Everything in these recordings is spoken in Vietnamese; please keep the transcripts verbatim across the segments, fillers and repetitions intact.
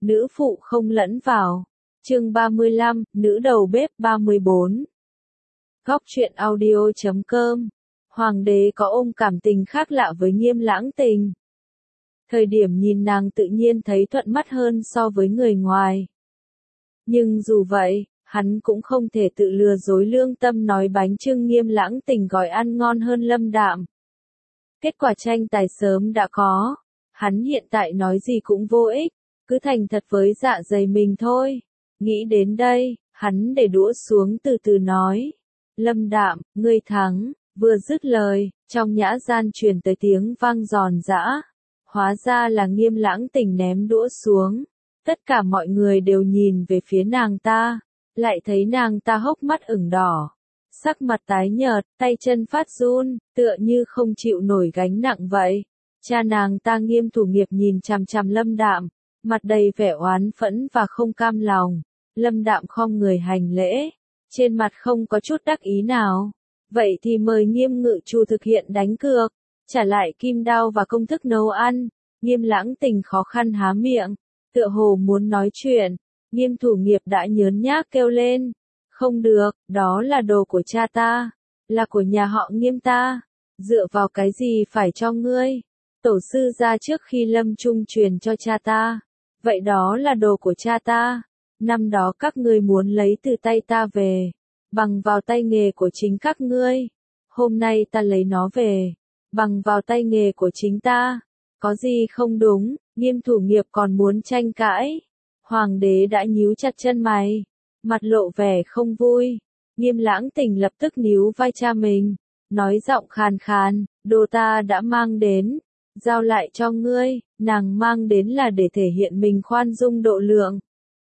nữ phụ không lẫn vào. Chương ba mươi lăm, nữ đầu bếp ba mươi bốn. Góc truyện audio chấm com. Hoàng đế có ôm cảm tình khác lạ với Nghiêm Lãng Tình. Thời điểm nhìn nàng tự nhiên thấy thuận mắt hơn so với người ngoài. Nhưng dù vậy, hắn cũng không thể tự lừa dối lương tâm nói bánh chưng Nghiêm Lãng Tình gói ăn ngon hơn Lâm Đạm. Kết quả tranh tài sớm đã có, hắn hiện tại nói gì cũng vô ích, cứ thành thật với dạ dày mình thôi. Nghĩ đến đây, hắn để đũa xuống từ từ nói. Lâm Đạm, ngươi thắng, vừa dứt lời, trong nhã gian truyền tới tiếng vang giòn giã. Hóa ra là Nghiêm Lãng Tình ném đũa xuống. Tất cả mọi người đều nhìn về phía nàng ta, lại thấy nàng ta hốc mắt ửng đỏ. Sắc mặt tái nhợt, tay chân phát run, tựa như không chịu nổi gánh nặng vậy. Cha nàng ta Nghiêm Thủ Nghiệp nhìn chằm chằm Lâm Đạm, mặt đầy vẻ oán phẫn và không cam lòng. Lâm Đạm khom người hành lễ, trên mặt không có chút đắc ý nào. Vậy thì mời Nghiêm Ngự Chủ thực hiện đánh cược, trả lại kim đao và công thức nấu ăn. Nghiêm Lãng Tình khó khăn há miệng, tựa hồ muốn nói chuyện. Nghiêm Thủ Nghiệp đã nhớn nhác kêu lên. Không được, đó là đồ của cha ta, là của nhà họ Nghiêm ta. Dựa vào cái gì phải cho ngươi? Tổ sư ra trước khi lâm chung truyền cho cha ta. Vậy đó là đồ của cha ta. Năm đó các ngươi muốn lấy từ tay ta về, bằng vào tay nghề của chính các ngươi. Hôm nay ta lấy nó về, bằng vào tay nghề của chính ta. Có gì không đúng? Nghiêm Thủ Nghiệp còn muốn tranh cãi. Hoàng đế đã nhíu chặt chân mày, mặt lộ vẻ không vui. Nghiêm Lãng Tình lập tức níu vai cha mình, nói giọng khàn khàn, đồ ta đã mang đến, giao lại cho ngươi. Nàng mang đến là để thể hiện mình khoan dung độ lượng.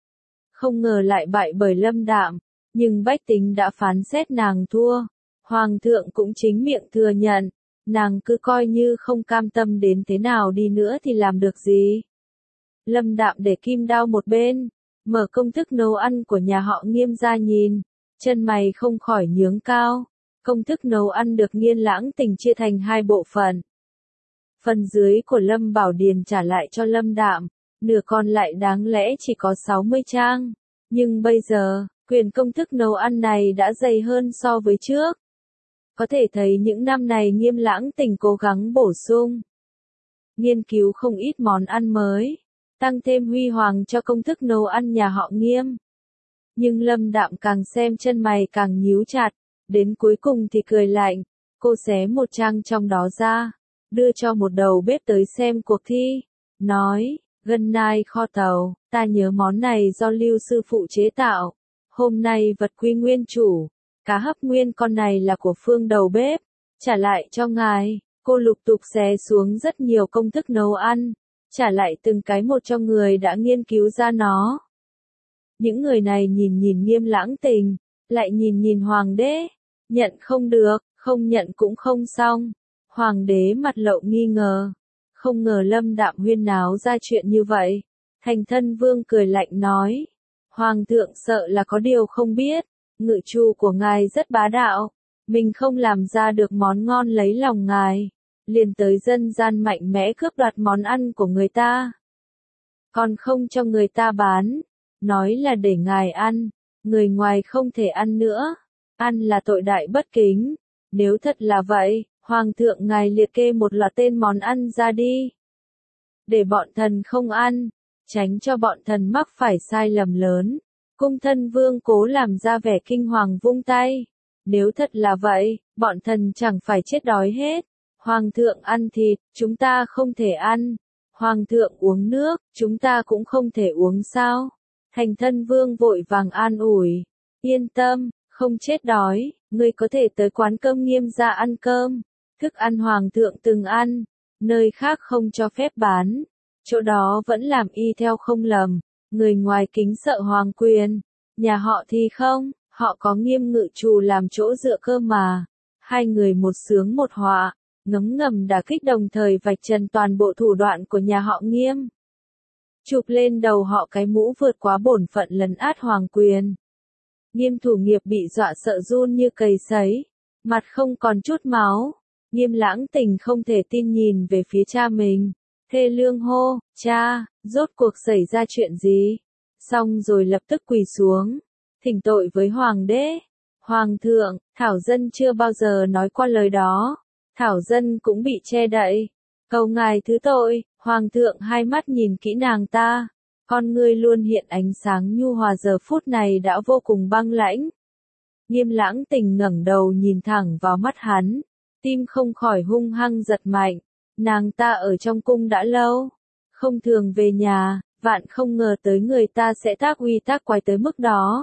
Không ngờ lại bại bởi Lâm Đạm, nhưng bách tính đã phán xét nàng thua. Hoàng thượng cũng chính miệng thừa nhận, nàng cứ coi như không cam tâm đến thế nào đi nữa thì làm được gì. Lâm Đạm để kim đao một bên, mở công thức nấu ăn của nhà họ Nghiêm ra nhìn, chân mày không khỏi nhướng cao. Công thức nấu ăn được Nghiêm Lãng Tình chia thành hai bộ phận. Phần dưới của Lâm Bảo Điền trả lại cho Lâm Đạm, nửa còn lại đáng lẽ chỉ có sáu mươi trang. Nhưng bây giờ, quyền công thức nấu ăn này đã dày hơn so với trước. Có thể thấy những năm này Nghiêm Lãng Tình cố gắng bổ sung, nghiên cứu không ít món ăn mới, tăng thêm huy hoàng cho công thức nấu ăn nhà họ Nghiêm. Nhưng Lâm Đạm càng xem chân mày càng nhíu chặt, đến cuối cùng thì cười lạnh. Cô xé một trang trong đó ra, đưa cho một đầu bếp tới xem cuộc thi, nói, gân nai kho tàu, ta nhớ món này do Lưu sư phụ chế tạo. Hôm nay vật quy nguyên chủ, cá hấp nguyên con này là của Phương đầu bếp, trả lại cho ngài. Cô lục tục xé xuống rất nhiều công thức nấu ăn, trả lại từng cái một cho người đã nghiên cứu ra nó. Những người này nhìn nhìn Nghiêm Lãng Tình, lại nhìn nhìn Hoàng đế, nhận không được, không nhận cũng không xong. Hoàng đế mặt lộ nghi ngờ, không ngờ Lâm Đạm huyên náo ra chuyện như vậy. Thành Thân Vương cười lạnh nói, Hoàng thượng sợ là có điều không biết, ngự chủ của ngài rất bá đạo, mình không làm ra được món ngon lấy lòng ngài, liền tới dân gian mạnh mẽ cướp đoạt món ăn của người ta. Còn không cho người ta bán, nói là để ngài ăn, người ngoài không thể ăn nữa, ăn là tội đại bất kính. Nếu thật là vậy, Hoàng thượng ngài liệt kê một loạt tên món ăn ra đi, để bọn thần không ăn, tránh cho bọn thần mắc phải sai lầm lớn. Cung Thân Vương cố làm ra vẻ kinh hoàng vung tay. Nếu thật là vậy, bọn thần chẳng phải chết đói hết. Hoàng thượng ăn thịt, chúng ta không thể ăn. Hoàng thượng uống nước, chúng ta cũng không thể uống sao? Thành Thân Vương vội vàng an ủi. Yên tâm, không chết đói, ngươi có thể tới quán cơm Nghiêm ra ăn cơm. Thức ăn Hoàng thượng từng ăn, nơi khác không cho phép bán. Chỗ đó vẫn làm y theo không lầm. Người ngoài kính sợ hoàng quyền, nhà họ thì không, họ có Nghiêm Ngự Chủ làm chỗ dựa cơ mà. Hai người một sướng một họa, ngấm ngầm đả kích đồng thời vạch trần toàn bộ thủ đoạn của nhà họ Nghiêm. Chụp lên đầu họ cái mũ vượt quá bổn phận lấn át hoàng quyền. Nghiêm Thủ Nghiệp bị dọa sợ run như cầy sấy, mặt không còn chút máu. Nghiêm Lãng Tình không thể tin nhìn về phía cha mình, thê lương hô, cha, Rốt cuộc xảy ra chuyện gì? Xong rồi lập tức quỳ xuống, thỉnh tội với hoàng đế. Hoàng thượng, Thảo dân chưa bao giờ nói qua lời đó. Thảo dân cũng bị che đậy. Cầu ngài thứ tội. Hoàng thượng hai mắt nhìn kỹ nàng ta. Con ngươi luôn hiện ánh sáng nhu hòa giờ phút này đã vô cùng băng lãnh. Nghiêm Lãng Tình ngẩng đầu nhìn thẳng vào mắt hắn. Tim không khỏi hung hăng giật mạnh. Nàng ta ở trong cung đã lâu. Không thường về nhà, vạn không ngờ tới người ta sẽ tác uy tác quái tới mức đó.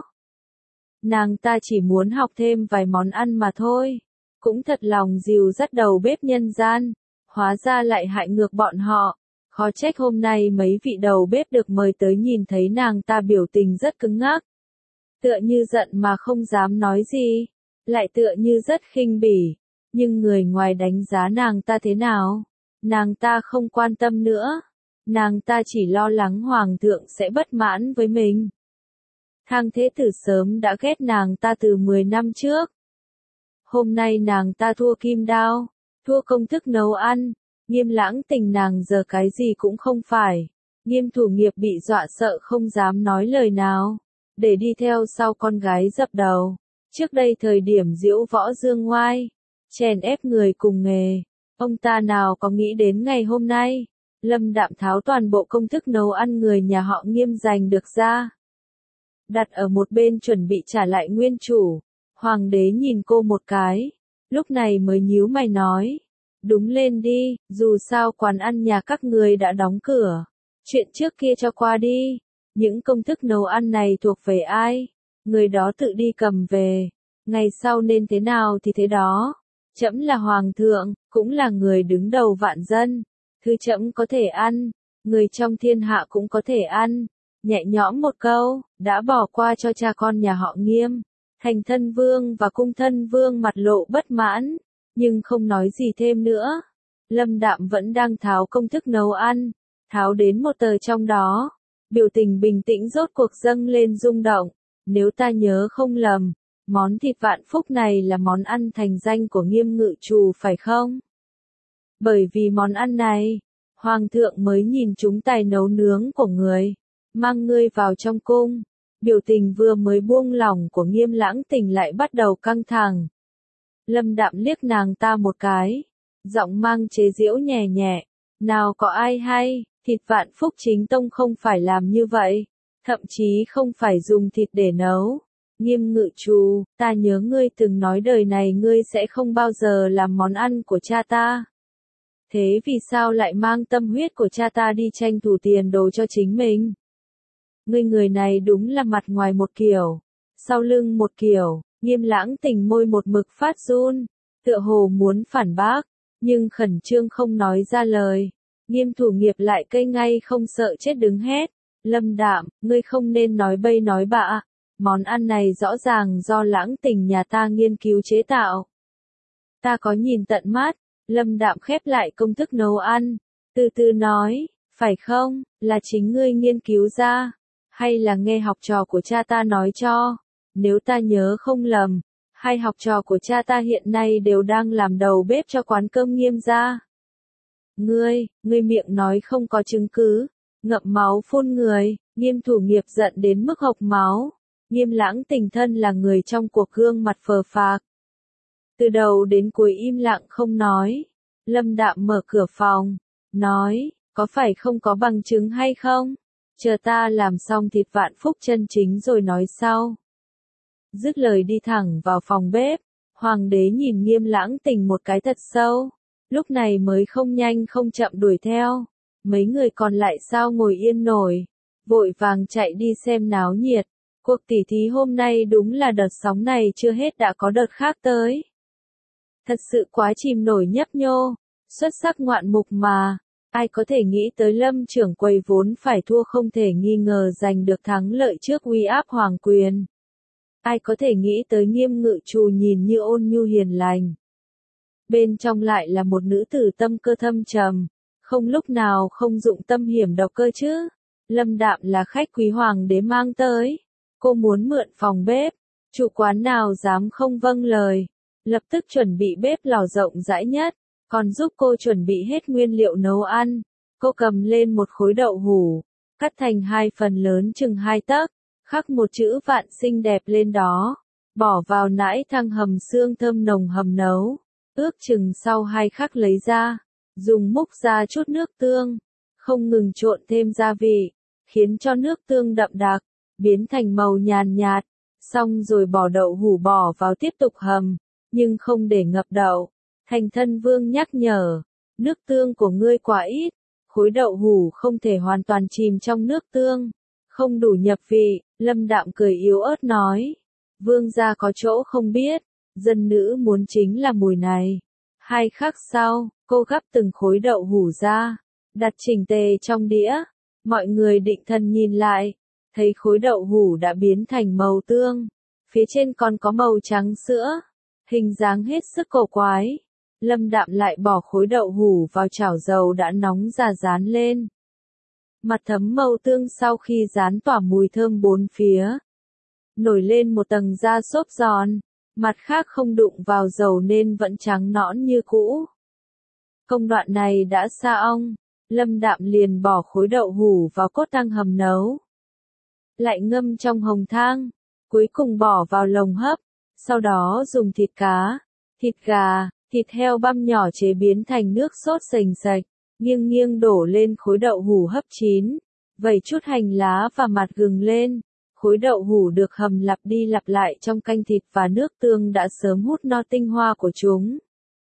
Nàng ta chỉ muốn học thêm vài món ăn mà thôi. Cũng thật lòng dìu dắt đầu bếp nhân gian. Hóa ra lại hại ngược bọn họ. Khó trách hôm nay mấy vị đầu bếp được mời tới nhìn thấy nàng ta biểu tình rất cứng ngắc. Tựa như giận mà không dám nói gì. Lại tựa như rất khinh bỉ. Nhưng người ngoài đánh giá nàng ta thế nào? Nàng ta không quan tâm nữa. Nàng ta chỉ lo lắng hoàng thượng sẽ bất mãn với mình. Thang Thế Tử sớm đã ghét nàng ta từ mười năm trước. Hôm nay nàng ta thua kim đao, thua công thức nấu ăn. Nghiêm Lãng Tình nàng giờ cái gì cũng không phải. Nghiêm Thủ Nghiệp bị dọa sợ không dám nói lời nào. Để đi theo sau con gái dập đầu. Trước đây thời điểm diễu võ dương ngoai, chèn ép người cùng nghề. Ông ta nào có nghĩ đến ngày hôm nay. Lâm Đạm tháo toàn bộ công thức nấu ăn người nhà họ Nghiêm giành được ra. Đặt ở một bên chuẩn bị trả lại nguyên chủ. Hoàng đế nhìn cô một cái. Lúc này mới nhíu mày nói. Đúng lên đi, dù sao quán ăn nhà các người đã đóng cửa. Chuyện trước kia cho qua đi. Những công thức nấu ăn này thuộc về ai? Người đó tự đi cầm về. Ngày sau nên thế nào thì thế đó. Trẫm là hoàng thượng, cũng là người đứng đầu vạn dân. Thứ trẫm có thể ăn, người trong thiên hạ cũng có thể ăn. Nhẹ nhõm một câu, đã bỏ qua cho cha con nhà họ Nghiêm. Thành Thân Vương và Cung Thân Vương mặt lộ bất mãn, nhưng không nói gì thêm nữa. Lâm Đạm vẫn đang tháo công thức nấu ăn, tháo đến một tờ trong đó. Biểu tình bình tĩnh rốt cuộc dâng lên rung động. Nếu ta nhớ không lầm, món thịt vạn phúc này là món ăn thành danh của Nghiêm ngự trù phải không? Bởi vì món ăn này, Hoàng thượng mới nhìn chúng tài nấu nướng của người, mang ngươi vào trong cung. Biểu tình vừa mới buông lỏng của Nghiêm Lãng Tình lại bắt đầu căng thẳng. Lâm Đạm liếc nàng ta một cái, giọng mang chế giễu nhẹ nhẹ. Nào có ai hay, thịt vạn phúc chính tông không phải làm như vậy, thậm chí không phải dùng thịt để nấu. Nghiêm ngự trù, ta nhớ ngươi từng nói đời này ngươi sẽ không bao giờ làm món ăn của cha ta. Thế vì sao lại mang tâm huyết của cha ta đi tranh thủ tiền đồ cho chính mình? Ngươi người này đúng là mặt ngoài một kiểu, sau lưng một kiểu. Nghiêm Lãng Tình môi một mực phát run, tựa hồ muốn phản bác, nhưng khẩn trương không nói ra lời. Nghiêm Thủ Nghiệp lại cây ngay không sợ chết đứng hét. Lâm Đạm, ngươi không nên nói bậy nói bạ. Món ăn này rõ ràng do Lãng Tình nhà ta nghiên cứu chế tạo. Ta có nhìn tận mắt. Lâm Đạm khép lại công thức nấu ăn, từ từ nói, phải không, là chính ngươi nghiên cứu ra, hay là nghe học trò của cha ta nói cho? Nếu ta nhớ không lầm, hai học trò của cha ta hiện nay đều đang làm đầu bếp cho quán cơm Nghiêm gia. Ngươi, ngươi miệng nói không có chứng cứ, ngậm máu phun người. Nghiêm Thủ Nghiệp giận đến mức hộc máu. Nghiêm Lãng Tình thân là người trong cuộc gương mặt phờ phạc. Từ đầu đến cuối im lặng không nói. Lâm Đạm mở cửa phòng, nói, có phải không có bằng chứng hay không? Chờ ta làm xong thịt vạn phúc chân chính rồi nói sau. Dứt lời đi thẳng vào phòng bếp. Hoàng đế nhìn Nghiêm Lãng Tình một cái thật sâu. Lúc này mới không nhanh không chậm đuổi theo. Mấy người còn lại sao ngồi yên nổi. Vội vàng chạy đi xem náo nhiệt. Cuộc tỉ thí hôm nay đúng là đợt sóng này chưa hết đã có đợt khác tới. Thật sự quá chìm nổi nhấp nhô, xuất sắc ngoạn mục mà. Ai có thể nghĩ tới Lâm trưởng quầy vốn phải thua không thể nghi ngờ giành được thắng lợi trước uy áp hoàng quyền. Ai có thể nghĩ tới Nghiêm ngự trù nhìn như ôn nhu hiền lành. Bên trong lại là một nữ tử tâm cơ thâm trầm, không lúc nào không dụng tâm hiểm độc cơ chứ. Lâm Đạm là khách quý hoàng đế mang tới. Cô muốn mượn phòng bếp, chủ quán nào dám không vâng lời. Lập tức chuẩn bị bếp lò rộng rãi nhất, còn giúp cô chuẩn bị hết nguyên liệu nấu ăn. Cô cầm lên một khối đậu hủ, cắt thành hai phần lớn chừng hai tấc, khắc một chữ vạn xinh đẹp lên đó, bỏ vào nãi thăng hầm xương thơm nồng hầm nấu, ước chừng sau hai khắc lấy ra, dùng múc ra chút nước tương, không ngừng trộn thêm gia vị, khiến cho nước tương đậm đặc, biến thành màu nhàn nhạt, xong rồi bỏ đậu hũ bỏ vào tiếp tục hầm, nhưng không để ngập đậu. Thành Thân Vương nhắc nhở, nước tương của ngươi quá ít, khối đậu hũ không thể hoàn toàn chìm trong nước tương, không đủ nhập vị. Lâm Đạm cười yếu ớt nói, vương gia có chỗ không biết, dân nữ muốn chính là mùi này. Hai khắc sau, cô gắp từng khối đậu hũ ra, đặt chỉnh tề trong đĩa, mọi người định thần nhìn lại, thấy khối đậu hũ đã biến thành màu tương, phía trên còn có màu trắng sữa, hình dáng hết sức cổ quái. Lâm Đạm lại bỏ khối đậu hũ vào chảo dầu đã nóng ra rán lên. Mặt thấm màu tương sau khi rán tỏa mùi thơm bốn phía. Nổi lên một tầng da xốp giòn, mặt khác không đụng vào dầu nên vẫn trắng nõn như cũ. Công đoạn này đã xa ong, Lâm Đạm liền bỏ khối đậu hũ vào cốt tang hầm nấu. Lại ngâm trong hồng thang, cuối cùng bỏ vào lồng hấp, sau đó dùng thịt cá, thịt gà, thịt heo băm nhỏ chế biến thành nước sốt sền sạch, nghiêng nghiêng đổ lên khối đậu hũ hấp chín, vẩy chút hành lá và mặt gừng lên. Khối đậu hũ được hầm lặp đi lặp lại trong canh thịt và nước tương đã sớm hút no tinh hoa của chúng.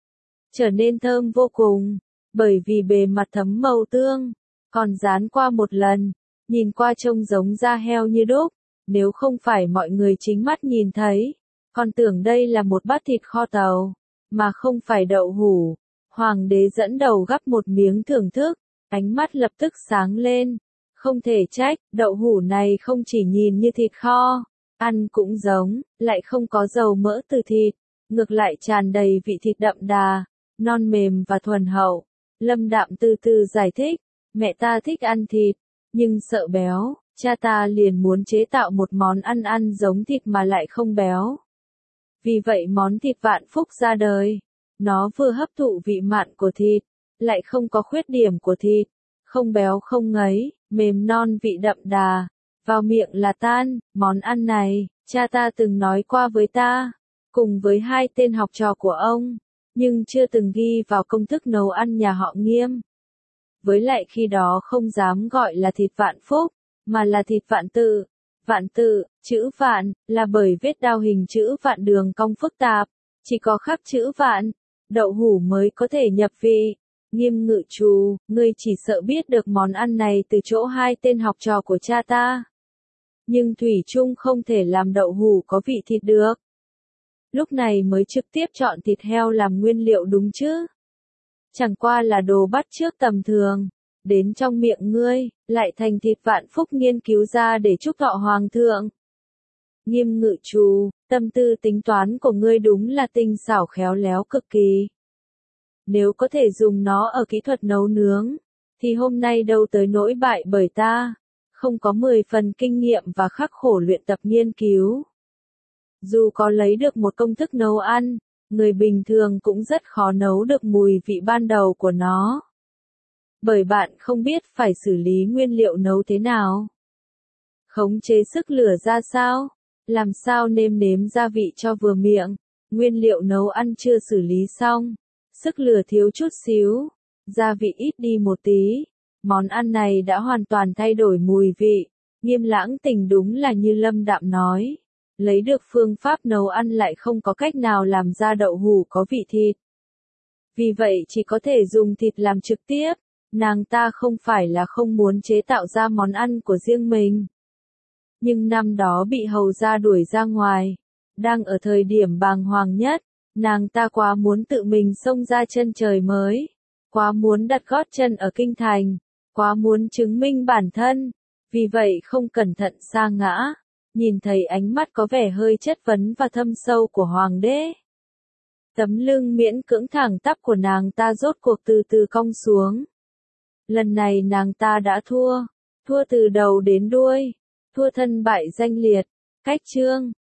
Trở nên thơm vô cùng, bởi vì bề mặt thấm màu tương, còn rán qua một lần, nhìn qua trông giống da heo như đúc, nếu không phải mọi người chính mắt nhìn thấy, còn tưởng đây là một bát thịt kho tàu, mà không phải đậu hũ. Hoàng đế dẫn đầu gắp một miếng thưởng thức, ánh mắt lập tức sáng lên. Không thể trách, đậu hũ này không chỉ nhìn như thịt kho, ăn cũng giống, lại không có dầu mỡ từ thịt, ngược lại tràn đầy vị thịt đậm đà, non mềm và thuần hậu. Lâm Đạm từ từ giải thích, mẹ ta thích ăn thịt, nhưng sợ béo, cha ta liền muốn chế tạo một món ăn ăn giống thịt mà lại không béo. Vì vậy món thịt vạn phúc ra đời, nó vừa hấp thụ vị mặn của thịt, lại không có khuyết điểm của thịt, không béo không ngấy, mềm non vị đậm đà, vào miệng là tan. Món ăn này, cha ta từng nói qua với ta, cùng với hai tên học trò của ông, nhưng chưa từng ghi vào công thức nấu ăn nhà họ Nghiêm. Với lại khi đó không dám gọi là thịt vạn phúc, mà là thịt vạn tự. Vạn tự, chữ vạn, là bởi vết đao hình chữ vạn đường cong phức tạp, chỉ có khắc chữ vạn, đậu hũ mới có thể nhập vị. Nghiêm Ngự Trù, ngươi chỉ sợ biết được món ăn này từ chỗ hai tên học trò của cha ta. Nhưng thủy chung không thể làm đậu hũ có vị thịt được. Lúc này mới trực tiếp chọn thịt heo làm nguyên liệu đúng chứ. Chẳng qua là đồ bắt chước tầm thường, đến trong miệng ngươi, lại thành thịt vạn phúc nghiên cứu ra để chúc thọ hoàng thượng. Nghiêm Ngự Trù, tâm tư tính toán của ngươi đúng là tinh xảo khéo léo cực kỳ. Nếu có thể dùng nó ở kỹ thuật nấu nướng, thì hôm nay đâu tới nỗi bại bởi ta, không có mười phần kinh nghiệm và khắc khổ luyện tập nghiên cứu. Dù có lấy được một công thức nấu ăn, người bình thường cũng rất khó nấu được mùi vị ban đầu của nó. Bởi bạn không biết phải xử lý nguyên liệu nấu thế nào. Khống chế sức lửa ra sao, làm sao nêm nếm gia vị cho vừa miệng, nguyên liệu nấu ăn chưa xử lý xong. Sức lửa thiếu chút xíu, gia vị ít đi một tí, món ăn này đã hoàn toàn thay đổi mùi vị. Nghiêm Lãng Tình đúng là như Lâm Đạm nói, lấy được phương pháp nấu ăn lại không có cách nào làm ra đậu hũ có vị thịt. Vì vậy chỉ có thể dùng thịt làm trực tiếp, nàng ta không phải là không muốn chế tạo ra món ăn của riêng mình. Nhưng năm đó bị hầu gia đuổi ra ngoài, đang ở thời điểm bàng hoàng nhất. Nàng ta quá muốn tự mình xông ra chân trời mới, quá muốn đặt gót chân ở kinh thành, quá muốn chứng minh bản thân, vì vậy không cẩn thận sa ngã, nhìn thấy ánh mắt có vẻ hơi chất vấn và thâm sâu của hoàng đế. Tấm lưng miễn cưỡng thẳng tắp của nàng ta rốt cuộc từ từ cong xuống. Lần này nàng ta đã thua, thua từ đầu đến đuôi, thua thân bại danh liệt, cách chương.